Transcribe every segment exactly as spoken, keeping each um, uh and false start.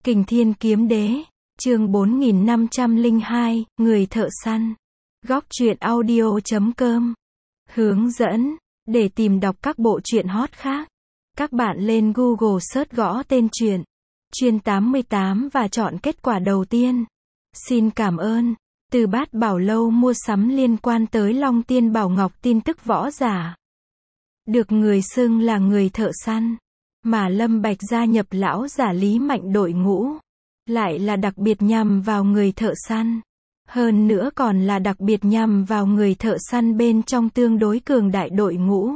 Kình Thiên Kiếm Đế, chương bốn nghìn năm trăm lẻ hai, Người Thợ Săn. Góc truyện audio chấm com. Hướng dẫn, để tìm đọc các bộ truyện hot khác, các bạn lên Google search gõ tên truyện, Chuyên tám mươi tám và chọn kết quả đầu tiên. Xin cảm ơn. Từ Bát Bảo Lâu mua sắm liên quan tới Long Tiên Bảo Ngọc tin tức võ giả. Được người xưng là người thợ săn, mà Lâm Bạch gia nhập lão giả Lý Mạnh đội ngũ, lại là đặc biệt nhằm vào người thợ săn. Hơn nữa còn là đặc biệt nhằm vào người thợ săn bên trong tương đối cường đại đội ngũ.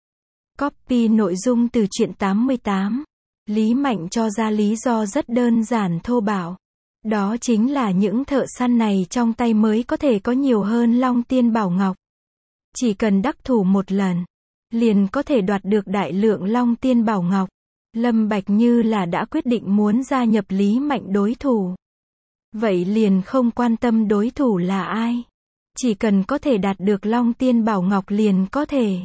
Copy nội dung từ truyện tám mươi tám. Lý Mạnh cho ra lý do rất đơn giản thô bạo. Đó chính là những thợ săn này trong tay mới có thể có nhiều hơn Long Tiên Bảo Ngọc. Chỉ cần đắc thủ một lần, liền có thể đoạt được đại lượng Long Tiên Bảo Ngọc. Lâm Bạch như là đã quyết định muốn gia nhập Lý Mạnh đối thủ. Vậy liền không quan tâm đối thủ là ai. Chỉ cần có thể đạt được Long Tiên Bảo Ngọc liền có thể.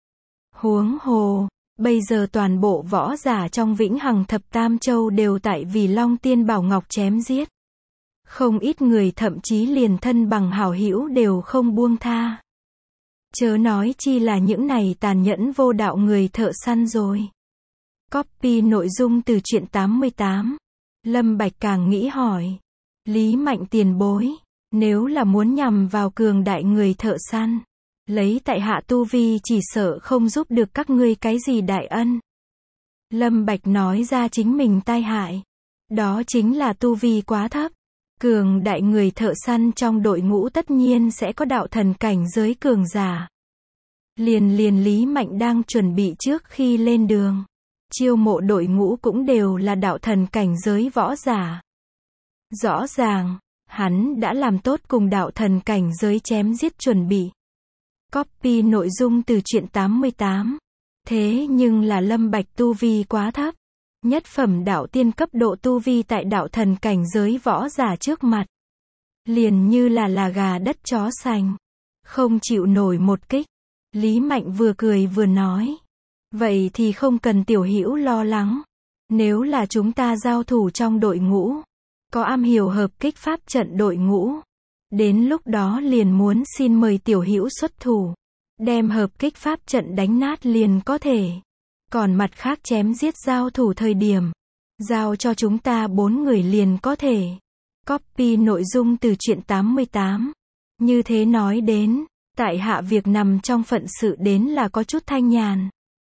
Huống hồ, bây giờ toàn bộ võ giả trong Vĩnh Hằng Thập Tam Châu đều tại vì Long Tiên Bảo Ngọc chém giết. Không ít người thậm chí liền thân bằng hảo hữu đều không buông tha. Chớ nói chi là những này tàn nhẫn vô đạo người thợ săn rồi. Copy nội dung từ truyện tám mươi tám. Lâm Bạch càng nghĩ hỏi. Lý Mạnh tiền bối, nếu là muốn nhằm vào cường đại người thợ săn, lấy tại hạ tu vi chỉ sợ không giúp được các ngươi cái gì đại ân. Lâm Bạch nói ra chính mình tai hại. Đó chính là tu vi quá thấp. Cường đại người thợ săn trong đội ngũ tất nhiên sẽ có đạo thần cảnh giới cường giả. Liền liền Lý Mạnh đang chuẩn bị trước khi lên đường. Chiêu mộ đội ngũ cũng đều là đạo thần cảnh giới võ giả. Rõ ràng, hắn đã làm tốt cùng đạo thần cảnh giới chém giết chuẩn bị. Copy nội dung từ truyện tám mươi tám. Thế nhưng là Lâm Bạch tu vi quá thấp. Nhất phẩm đạo tiên cấp độ tu vi tại đạo thần cảnh giới võ giả trước mặt. Liền như là là gà đất chó sành. Không chịu nổi một kích. Lý Mạnh vừa cười vừa nói. Vậy thì không cần tiểu hữu lo lắng. Nếu là chúng ta giao thủ trong đội ngũ, có am hiểu hợp kích pháp trận đội ngũ, đến lúc đó liền muốn xin mời tiểu hữu xuất thủ, đem hợp kích pháp trận đánh nát liền có thể. Còn mặt khác chém giết giao thủ thời điểm, giao cho chúng ta bốn người liền có thể. Copy nội dung từ truyện tám mươi tám. Như thế nói đến, tại hạ việc nằm trong phận sự đến là có chút thanh nhàn.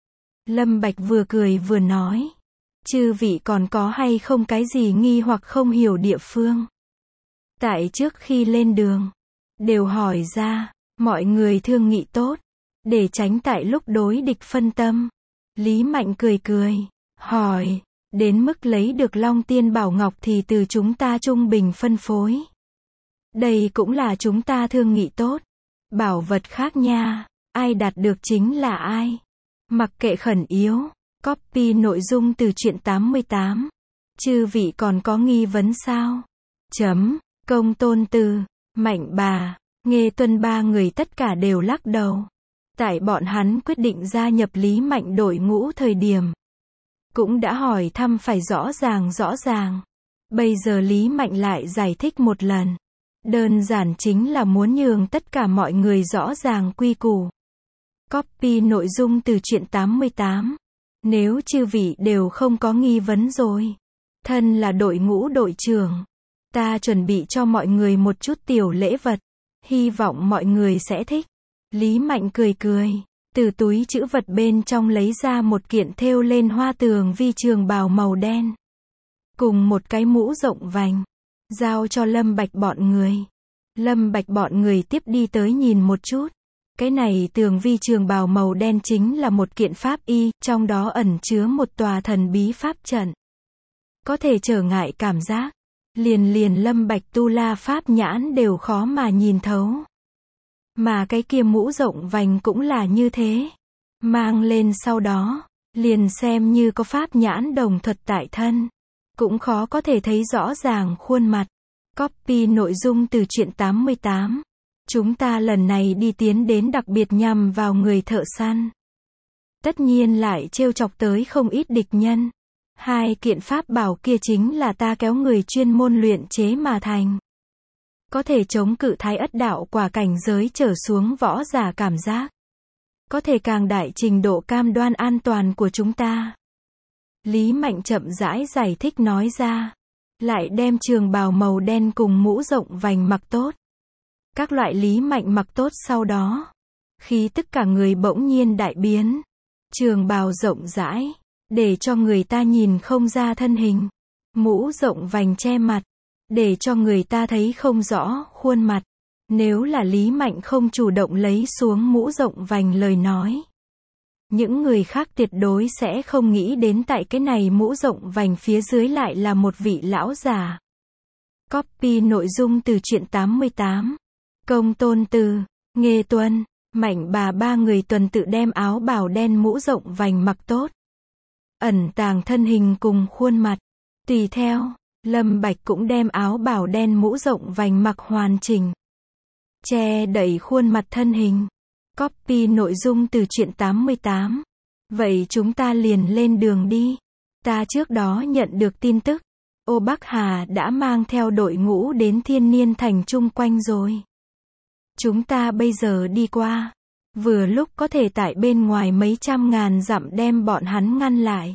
Lâm Bạch vừa cười vừa nói. Chư vị còn có hay không cái gì nghi hoặc không hiểu địa phương? Tại trước khi lên đường, đều hỏi ra, mọi người thương nghị tốt, để tránh tại lúc đối địch phân tâm. Lý Mạnh cười cười, hỏi, đến mức lấy được Long Tiên Bảo Ngọc thì từ chúng ta trung bình phân phối. Đây cũng là chúng ta thương nghị tốt. Bảo vật khác nha, ai đạt được chính là ai. Mặc kệ khẩn yếu. Copy nội dung từ truyện tám mươi tám. Chư vị còn có nghi vấn sao? Chấm, Công Tôn Từ, Mạnh Bà, Nghê Tuân ba người tất cả đều lắc đầu. Tại bọn hắn quyết định gia nhập Lý Mạnh đội ngũ thời điểm, cũng đã hỏi thăm phải rõ ràng rõ ràng. Bây giờ Lý Mạnh lại giải thích một lần. Đơn giản chính là muốn nhường tất cả mọi người rõ ràng quy củ. Copy nội dung từ truyện tám mươi tám. Nếu chư vị đều không có nghi vấn rồi, thân là đội ngũ đội trưởng, ta chuẩn bị cho mọi người một chút tiểu lễ vật, hy vọng mọi người sẽ thích. Lý Mạnh cười cười, từ túi trữ vật bên trong lấy ra một kiện thêu lên hoa tường vi trường bào màu đen, cùng một cái mũ rộng vành, giao cho Lâm Bạch bọn người. Lâm Bạch bọn người tiếp đi tới nhìn một chút. Cái này tường vi trường bào màu đen chính là một kiện pháp y, trong đó ẩn chứa một tòa thần bí pháp trận. Có thể trở ngại cảm giác. Liền liền Lâm Bạch tu la pháp nhãn đều khó mà nhìn thấu. Mà cái kia mũ rộng vành cũng là như thế. Mang lên sau đó, liền xem như có pháp nhãn đồng thuật tại thân, cũng khó có thể thấy rõ ràng khuôn mặt. Copy nội dung từ truyện tám mươi tám. Chúng ta lần này đi tiến đến đặc biệt nhằm vào người thợ săn. Tất nhiên lại trêu chọc tới không ít địch nhân. Hai kiện pháp bảo kia chính là ta kéo người chuyên môn luyện chế mà thành. Có thể chống cự thái ất đạo quả cảnh giới trở xuống võ giả cảm giác. Có thể càng đại trình độ cam đoan an toàn của chúng ta. Lý Mạnh chậm rãi giải thích nói ra. Lại đem trường bào màu đen cùng mũ rộng vành mặc tốt. Các loại Lý Mạnh mặc tốt sau đó. Khí tức cả người bỗng nhiên đại biến. Trường bào rộng rãi. Để cho người ta nhìn không ra thân hình. Mũ rộng vành che mặt. Để cho người ta thấy không rõ khuôn mặt. Nếu là Lý Mạnh không chủ động lấy xuống mũ rộng vành lời nói. Những người khác tuyệt đối sẽ không nghĩ đến tại cái này mũ rộng vành phía dưới lại là một vị lão già. Copy nội dung từ truyện tám mươi tám. Công Tôn Từ, Nghê Tuân, Mạnh Bà ba người tuần tự đem áo bào đen mũ rộng vành mặc tốt. Ẩn tàng thân hình cùng khuôn mặt. Tùy theo, Lâm Bạch cũng đem áo bào đen mũ rộng vành mặc hoàn chỉnh. Che đậy khuôn mặt thân hình. Copy nội dung từ truyện tám mươi tám. Vậy chúng ta liền lên đường đi. Ta trước đó nhận được tin tức. Ô Bắc Hà đã mang theo đội ngũ đến Thiên Niên Thành chung quanh rồi. Chúng ta bây giờ đi qua. Vừa lúc có thể tại bên ngoài mấy trăm ngàn dặm đem bọn hắn ngăn lại.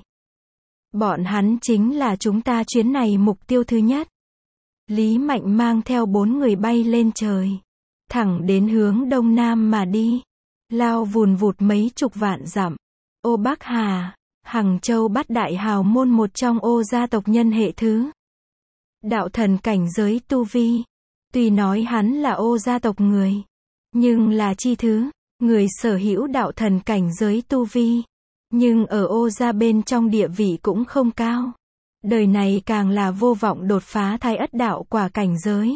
Bọn hắn chính là chúng ta chuyến này mục tiêu thứ nhất. Lý Mạnh mang theo bốn người bay lên trời. Thẳng đến hướng đông nam mà đi. Lao vùn vụt mấy chục vạn dặm. Ô Bắc Hà, Hằng Châu Bát Đại hào môn một trong ô gia tộc nhân hệ thứ. Đạo thần cảnh giới tu vi. Tuy nói hắn là ô gia tộc người. Nhưng là chi thứ, người sở hữu đạo thần cảnh giới tu vi. Nhưng ở ô gia bên trong địa vị cũng không cao. Đời này càng là vô vọng đột phá thái ất đạo quả cảnh giới.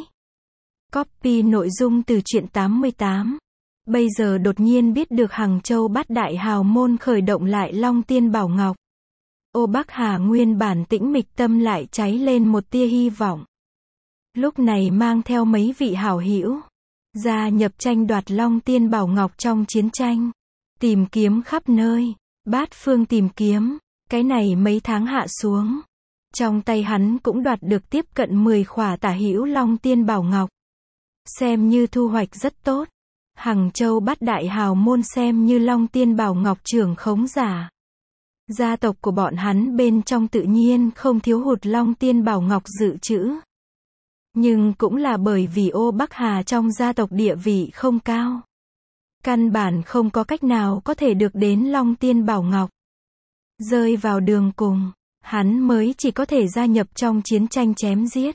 Copy nội dung từ truyện tám mươi tám. Bây giờ đột nhiên biết được Hằng Châu Bát Đại hào môn khởi động lại Long Tiên Bảo Ngọc. Ô Bắc Hà nguyên bản tĩnh mịch tâm lại cháy lên một tia hy vọng. Lúc này mang theo mấy vị hảo hữu gia nhập tranh đoạt Long Tiên Bảo Ngọc trong chiến tranh. Tìm kiếm khắp nơi, bát phương tìm kiếm. Cái này mấy tháng hạ xuống. Trong tay hắn cũng đoạt được tiếp cận mười khỏa tả hữu Long Tiên Bảo Ngọc. Xem như thu hoạch rất tốt. Hằng Châu Bát Đại hào môn xem như Long Tiên Bảo Ngọc trưởng khống giả. Gia tộc của bọn hắn bên trong tự nhiên không thiếu hụt Long Tiên Bảo Ngọc dự trữ. Nhưng cũng là bởi vì ô Bắc Hà trong gia tộc địa vị không cao. Căn bản không có cách nào có thể được đến Long Tiên Bảo Ngọc. Rơi vào đường cùng, hắn mới chỉ có thể gia nhập trong chiến tranh chém giết.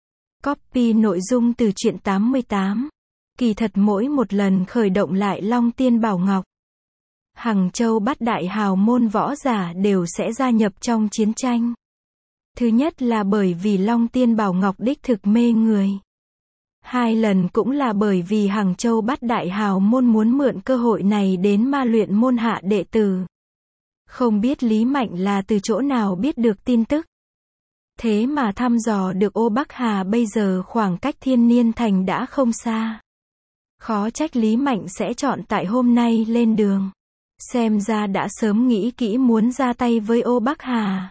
Copy nội dung từ truyện tám mươi tám. Kỳ thật mỗi một lần khởi động lại Long Tiên Bảo Ngọc, Hằng Châu Bát Đại hào môn võ giả đều sẽ gia nhập trong chiến tranh. Thứ nhất là bởi vì Long Tiên Bảo Ngọc đích thực mê người. Hai lần cũng là bởi vì Hằng Châu Bát Đại hào môn muốn mượn cơ hội này đến ma luyện môn hạ đệ tử. Không biết Lý Mạnh là từ chỗ nào biết được tin tức. Thế mà thăm dò được ô Bắc Hà bây giờ khoảng cách Thiên Niên Thành đã không xa. Khó trách Lý Mạnh sẽ chọn tại hôm nay lên đường. Xem ra đã sớm nghĩ kỹ muốn ra tay với ô Bắc Hà.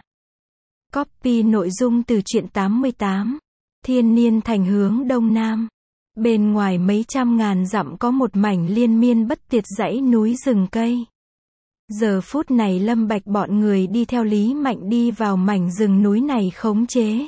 Copy nội dung từ truyện tám mươi tám. Thiên Niên Thành hướng đông nam. Bên ngoài mấy trăm ngàn dặm có một mảnh liên miên bất tuyệt dãy núi rừng cây. Giờ phút này Lâm Bạch bọn người đi theo Lý Mạnh đi vào mảnh rừng núi này khống chế.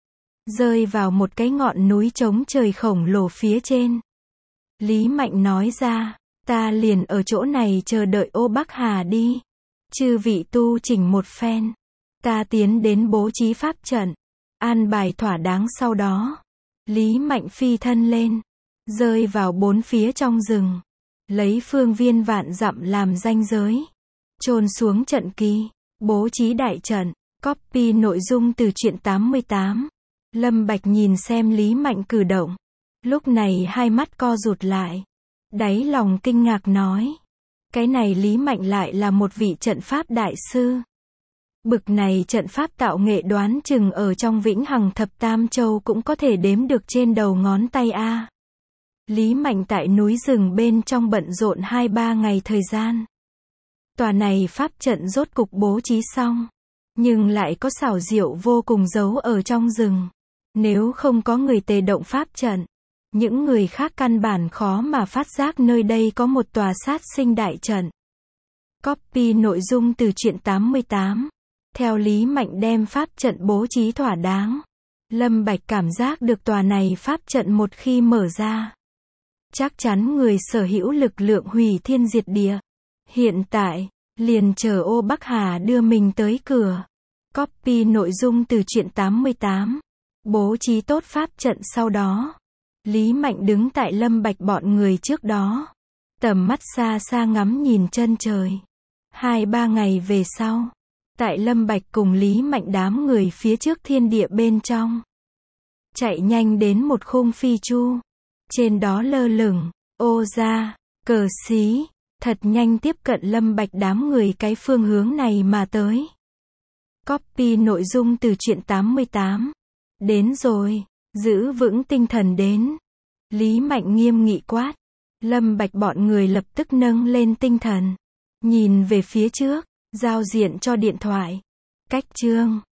Rơi vào một cái ngọn núi trống trời khổng lồ phía trên. Lý Mạnh nói ra, ta liền ở chỗ này chờ đợi ô Bắc Hà đi. Chư vị tu chỉnh một phen. Ta tiến đến bố trí pháp trận. An bài thỏa đáng sau đó. Lý Mạnh phi thân lên. Rơi vào bốn phía trong rừng. Lấy phương viên vạn dặm làm ranh giới. Chôn xuống trận kỳ. Bố trí đại trận. Copy nội dung từ truyện tám mươi tám. Lâm Bạch nhìn xem Lý Mạnh cử động. Lúc này hai mắt co rụt lại. Đáy lòng kinh ngạc nói. Cái này Lý Mạnh lại là một vị trận pháp đại sư. Bực này trận pháp tạo nghệ đoán chừng ở trong Vĩnh Hằng Thập Tam Châu cũng có thể đếm được trên đầu ngón tay a. Lý Mạnh tại núi rừng bên trong bận rộn hai ba ngày thời gian. Tòa này pháp trận rốt cục bố trí xong. nhưng lại có xảo diệu vô cùng giấu ở trong rừng. Nếu không có người tề động pháp trận, những người khác căn bản khó mà phát giác nơi đây có một tòa sát sinh đại trận. Copy nội dung từ truyện tám mươi tám. Theo Lý Mạnh đem pháp trận bố trí thỏa đáng, Lâm Bạch cảm giác được tòa này pháp trận một khi mở ra, chắc chắn người sở hữu lực lượng hủy thiên diệt địa. Hiện tại, liền chờ Ô Bắc Hà đưa mình tới cửa. Copy nội dung từ truyện tám mươi tám. Bố trí tốt pháp trận sau đó, Lý Mạnh đứng tại Lâm Bạch bọn người trước đó, tầm mắt xa xa ngắm nhìn chân trời. Hai ba ngày về sau, tại Lâm Bạch cùng Lý Mạnh đám người phía trước thiên địa bên trong, chạy nhanh đến một khung phi chu. Trên đó lơ lửng, ô gia, cờ xí, thật nhanh tiếp cận Lâm Bạch đám người cái phương hướng này mà tới. Copy nội dung từ truyện tám mươi tám. Đến rồi, giữ vững tinh thần đến. Lý Mạnh nghiêm nghị quát. Lâm Bạch bọn người lập tức nâng lên tinh thần, nhìn về phía trước, giao diện cho điện thoại. Cách chương